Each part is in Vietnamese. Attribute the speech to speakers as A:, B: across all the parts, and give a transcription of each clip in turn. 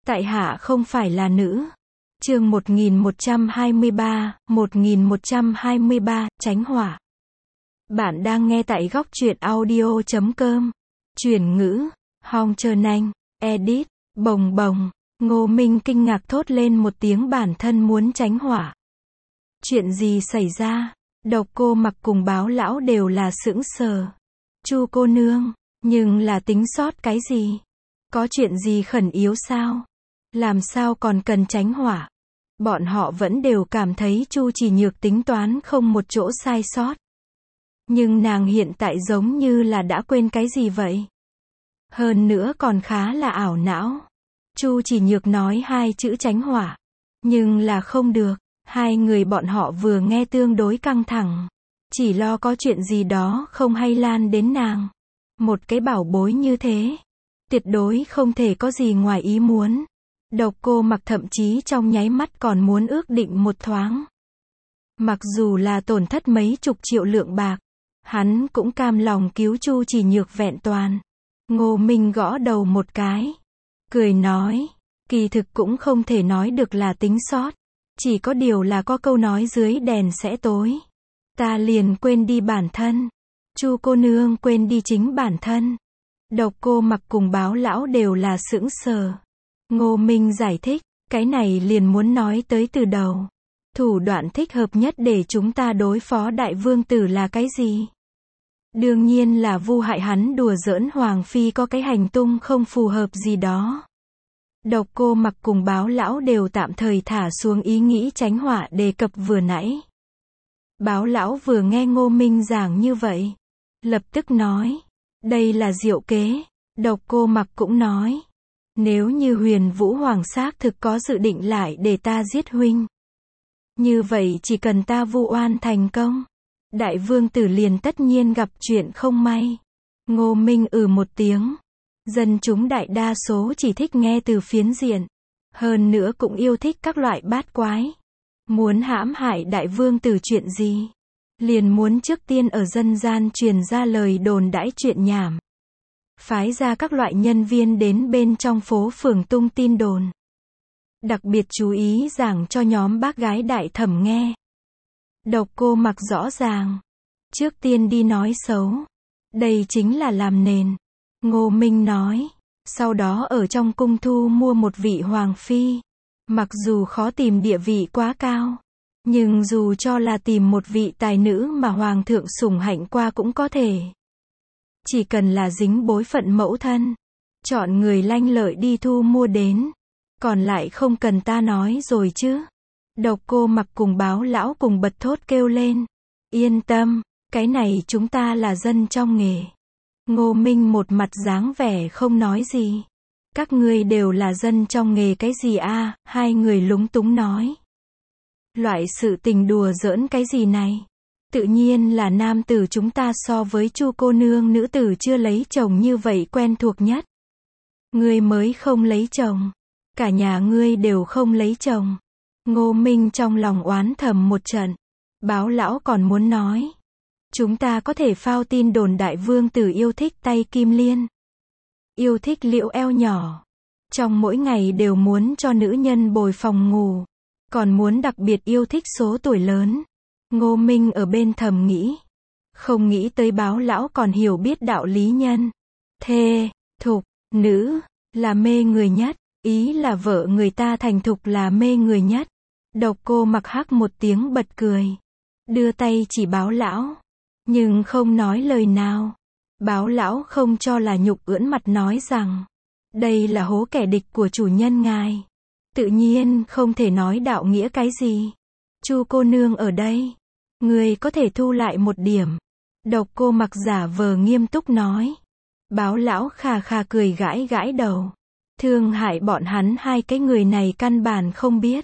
A: Tại hạ không phải là nữ. Chương 1123, tránh hỏa. Bạn đang nghe tại góc truyện audio.com. Chuyển ngữ, Hong Trơ Nanh, edit, bồng bồng. Ngô Minh kinh ngạc thốt lên một tiếng, bản thân muốn tránh hỏa. Chuyện gì xảy ra? Độc Cô Mặc cùng Báo Lão đều là sững sờ. Chu cô nương, nhưng là tính sót cái gì? Có chuyện gì khẩn yếu sao? Làm sao còn cần tránh hỏa? Bọn họ vẫn đều cảm thấy Chu Chỉ Nhược tính toán không một chỗ sai sót. Nhưng nàng hiện tại giống như là đã quên cái gì vậy? Hơn nữa còn khá là ảo não. Chu Chỉ Nhược nói hai chữ tránh hỏa. Nhưng là không được. Hai người bọn họ vừa nghe tương đối căng thẳng. Chỉ lo có chuyện gì đó không hay lan đến nàng. Một cái bảo bối như thế. Tuyệt đối không thể có gì ngoài ý muốn. Độc Cô Mặc thậm chí trong nháy mắt còn muốn ước định một thoáng. Mặc dù là tổn thất mấy chục triệu lượng bạc, hắn cũng cam lòng cứu Chu Chỉ Nhược vẹn toàn. Ngô Minh gõ đầu một cái, cười nói, kỳ thực cũng không thể nói được là tính sót. Chỉ có điều là có câu nói dưới đèn sẽ tối. Ta liền quên đi bản thân. Chu cô nương quên đi chính bản thân. Độc Cô Mặc cùng Báo Lão đều là sững sờ. Ngô Minh giải thích, cái này liền muốn nói tới từ đầu. Thủ đoạn thích hợp nhất để chúng ta đối phó đại vương tử là cái gì? Đương nhiên là vu hại hắn đùa giỡn Hoàng Phi có cái hành tung không phù hợp gì đó. Độc Cô Mặc cùng Báo Lão đều tạm thời thả xuống ý nghĩ tránh hỏa đề cập vừa nãy. Báo Lão vừa nghe Ngô Minh giảng như vậy, lập tức nói, đây là diệu kế. Độc Cô Mặc cũng nói, nếu như Huyền Vũ Hoàng xác thực có dự định lại để ta giết huynh, như vậy chỉ cần ta vu oan thành công, đại vương tử liền tất nhiên gặp chuyện không may. Ngô Minh một tiếng. Dân chúng đại đa số chỉ thích nghe từ phiến diện. Hơn nữa cũng yêu thích các loại bát quái. Muốn hãm hại đại vương tử chuyện gì? Liền muốn trước tiên ở dân gian truyền ra lời đồn đãi chuyện nhảm. Phái ra các loại nhân viên đến bên trong phố phường tung tin đồn. Đặc biệt chú ý giảng cho nhóm bác gái đại thẩm nghe. Độc Cô Mặc rõ ràng. Trước tiên đi nói xấu. Đây chính là làm nền. Ngô Minh nói. Sau đó ở trong cung thu mua một vị hoàng phi. Mặc dù khó tìm địa vị quá cao. Nhưng dù cho là tìm một vị tài nữ mà hoàng thượng sủng hạnh qua cũng có thể. Chỉ cần là dính bối phận mẫu thân. Chọn người lanh lợi đi thu mua đến. Còn lại không cần ta nói rồi chứ. Độc Cô Mặc cùng Báo Lão cùng bật thốt kêu lên. Yên tâm, cái này chúng ta là dân trong nghề. Ngô Minh một mặt dáng vẻ không nói gì. Các ngươi đều là dân trong nghề cái gì a? Hai người lúng túng nói. Loại sự tình đùa giỡn cái gì này? Tự nhiên là nam tử chúng ta so với Chu cô nương nữ tử chưa lấy chồng như vậy quen thuộc nhất. Ngươi mới không lấy chồng. Cả nhà ngươi đều không lấy chồng. Ngô Minh trong lòng oán thầm một trận. Báo Lão còn muốn nói. Chúng ta có thể phao tin đồn đại vương tử yêu thích tay kim liên. Yêu thích liễu eo nhỏ. Trong mỗi ngày đều muốn cho nữ nhân bồi phòng ngủ. Còn muốn đặc biệt yêu thích số tuổi lớn. Ngô Minh ở bên thầm nghĩ. Không nghĩ tới Báo Lão còn hiểu biết đạo lý nhân. Thê, thục, nữ, là mê người nhất. Ý là vợ người ta thành thục là mê người nhất. Độc Cô Mặc hắc một tiếng bật cười. Đưa tay chỉ Báo Lão. Nhưng không nói lời nào. Báo Lão không cho là nhục, ưỡn mặt nói rằng. Đây là hố kẻ địch của chủ nhân ngài. Tự nhiên không thể nói đạo nghĩa cái gì. Chu cô nương ở đây. Người có thể thu lại một điểm. Độc Cô Mặc giả vờ nghiêm túc nói. Báo Lão khà khà cười gãi gãi đầu. Thương hại bọn hắn hai cái người này căn bản không biết.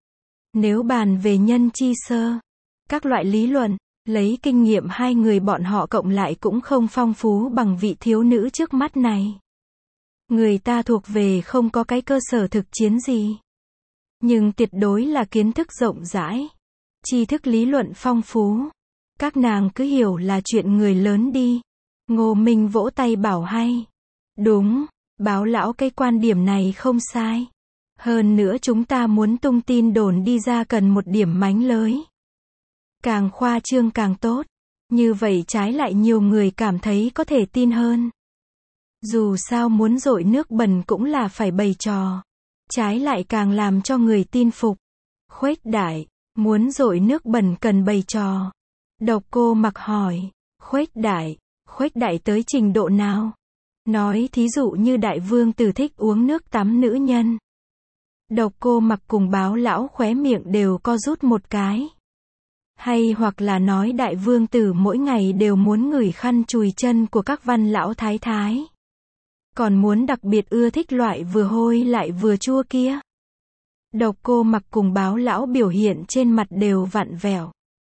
A: Nếu bàn về nhân chi sơ, các loại lý luận, lấy kinh nghiệm hai người bọn họ cộng lại cũng không phong phú bằng vị thiếu nữ trước mắt này. Người ta thuộc về không có cái cơ sở thực chiến gì. Nhưng tuyệt đối là kiến thức rộng rãi. Tri thức lý luận phong phú. Các nàng cứ hiểu là chuyện người lớn đi. Ngô Minh vỗ tay bảo hay. Đúng. Báo Lão cái quan điểm này không sai. Hơn nữa chúng ta muốn tung tin đồn đi ra cần một điểm mánh lới. Càng khoa trương càng tốt. Như vậy trái lại nhiều người cảm thấy có thể tin hơn. Dù sao muốn dội nước bẩn cũng là phải bày trò. Trái lại càng làm cho người tin phục. Khuếch đại, muốn dội nước bẩn cần bày trò. Độc Cô Mặc hỏi, khuếch đại tới trình độ nào? Nói thí dụ như đại vương tử thích uống nước tắm nữ nhân. Độc Cô Mặc cùng Báo lão khóe miệng đều co rút một cái. Hay hoặc là nói đại vương tử mỗi ngày đều muốn ngửi khăn chùi chân của các văn lão thái thái. Còn muốn đặc biệt ưa thích loại vừa hôi lại vừa chua kia. Độc Cô Mặc cùng Báo lão biểu hiện trên mặt đều vặn vẹo.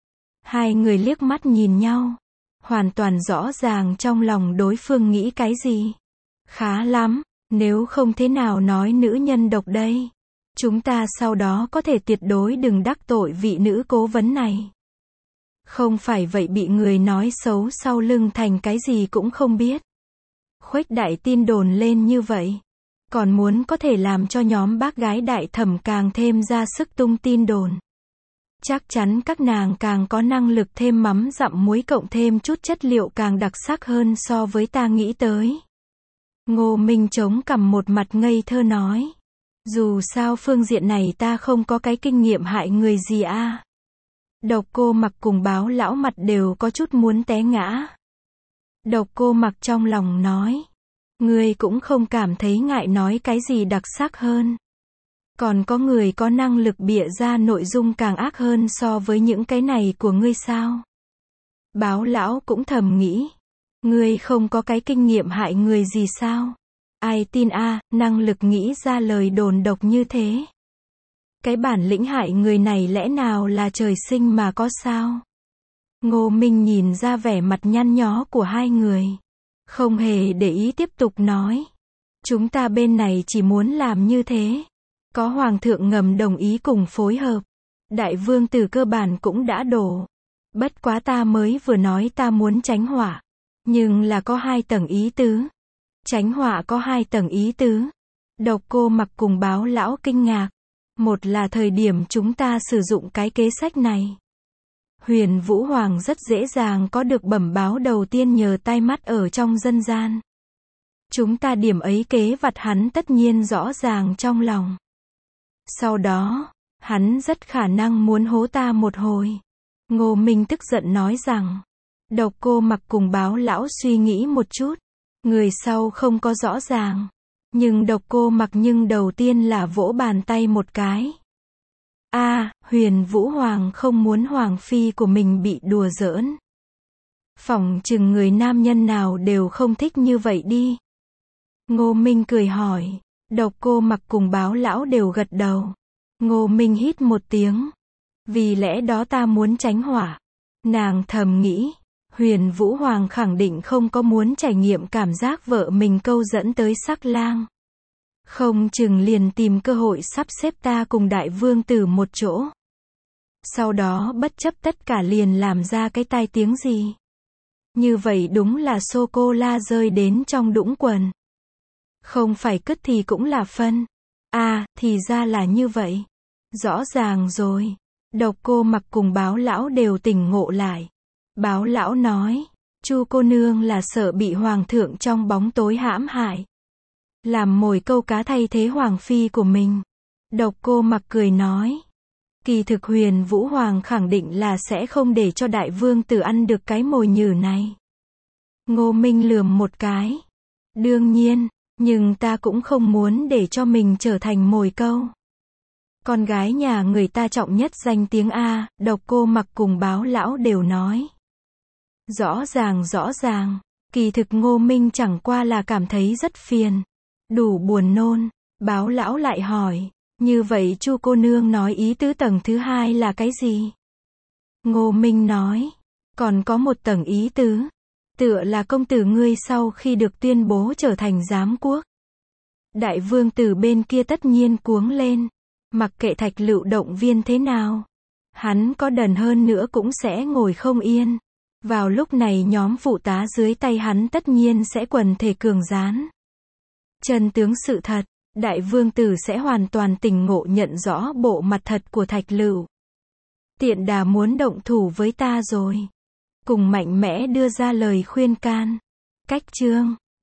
A: Hai người liếc mắt nhìn nhau. Hoàn toàn rõ ràng trong lòng đối phương nghĩ cái gì. Khá lắm, nếu không thế nào nói nữ nhân độc đây. Chúng ta sau đó có thể tuyệt đối đừng đắc tội vị nữ cố vấn này. Không phải vậy bị người nói xấu sau lưng thành cái gì cũng không biết. Khuếch đại tin đồn lên như vậy. Còn muốn có thể làm cho nhóm bác gái đại thẩm càng thêm ra sức tung tin đồn. Chắc chắn các nàng càng có năng lực thêm mắm dặm muối cộng thêm chút chất liệu càng đặc sắc hơn so với ta nghĩ tới. Ngô Minh chống cằm một mặt ngây thơ nói. Dù sao phương diện này ta không có cái kinh nghiệm hại người gì a. Độc Cô Mặc cùng Báo lão mặt đều có chút muốn té ngã. Độc Cô Mặc trong lòng nói. Ngươi cũng không cảm thấy ngại nói cái gì đặc sắc hơn. Còn có người có năng lực bịa ra nội dung càng ác hơn so với những cái này của ngươi sao? Báo lão cũng thầm nghĩ. Ngươi không có cái kinh nghiệm hại người gì sao? Ai tin a, năng lực nghĩ ra lời đồn độc như thế. Cái bản lĩnh hại người này lẽ nào là trời sinh mà có sao? Ngô Minh nhìn ra vẻ mặt nhăn nhó của hai người. Không hề để ý tiếp tục nói. Chúng ta bên này chỉ muốn làm như thế. Có hoàng thượng ngầm đồng ý cùng phối hợp. Đại vương tử cơ bản cũng đã đổ. Bất quá ta mới vừa nói ta muốn tránh họa. Nhưng là có 2 tầng ý tứ. Tránh họa có 2 tầng ý tứ. Độc Cô Mặc cùng Báo lão kinh ngạc. Một là thời điểm chúng ta sử dụng cái kế sách này. Huyền Vũ Hoàng rất dễ dàng có được bẩm báo đầu tiên nhờ tai mắt ở trong dân gian. Chúng ta điểm ấy kế vặt hắn tất nhiên rõ ràng trong lòng. Sau đó, hắn rất khả năng muốn hố ta một hồi. Ngô Minh tức giận nói rằng. Độc Cô Mặc cùng Báo lão suy nghĩ một chút. Người sau không có rõ ràng. Nhưng Độc Cô Mặc nhưng đầu tiên là vỗ bàn tay một cái. Huyền Vũ Hoàng không muốn Hoàng Phi của mình bị đùa giỡn. Phỏng chừng người nam nhân nào đều không thích như vậy đi. Ngô Minh cười hỏi. Độc Cô Mặc cùng Báo lão đều gật đầu. Ngô Minh hít một tiếng. Vì lẽ đó ta muốn tránh họa. Nàng thầm nghĩ. Huyền Vũ Hoàng khẳng định không có muốn trải nghiệm cảm giác vợ mình câu dẫn tới sắc lang. Không chừng liền tìm cơ hội sắp xếp ta cùng đại vương tử một chỗ. Sau đó bất chấp tất cả liền làm ra cái tai tiếng gì. Như vậy đúng là sô-cô-la rơi đến trong đũng quần. Không phải cứt thì cũng là phân. Thì ra là như vậy. Rõ ràng rồi. Độc Cô Mặc cùng Báo lão đều tỉnh ngộ lại. Báo lão nói. Chu cô nương là sợ bị hoàng thượng trong bóng tối hãm hại. Làm mồi câu cá thay thế hoàng phi của mình. Độc Cô Mặc cười nói. Kỳ thực Huyền Vũ Hoàng khẳng định là sẽ không để cho đại vương tử ăn được cái mồi nhử này. Ngô Minh lườm một cái. Đương nhiên, nhưng ta cũng không muốn để cho mình trở thành mồi câu. Con gái nhà người ta trọng nhất danh tiếng A, Độc Cô Mặc cùng Báo lão đều nói. Rõ ràng, kỳ thực Ngô Minh chẳng qua là cảm thấy rất phiền. Đủ buồn nôn. Báo lão lại hỏi. Như vậy Chu cô nương nói ý tứ tầng thứ 2 là cái gì? Ngô Minh nói. Còn có một tầng ý tứ. Tựa là công tử ngươi sau khi được tuyên bố trở thành giám quốc. Đại vương tử bên kia tất nhiên cuống lên. Mặc kệ Thạch Lựu động viên thế nào. Hắn có đần hơn nữa cũng sẽ ngồi không yên. Vào lúc này nhóm phụ tá dưới tay hắn tất nhiên sẽ quần thể cường gián. Chân tướng sự thật. Đại vương tử sẽ hoàn toàn tỉnh ngộ nhận rõ bộ mặt thật của Thạch Lựu. Tiện đà muốn động thủ với ta rồi. Cùng mạnh mẽ đưa ra lời khuyên can. Cách chương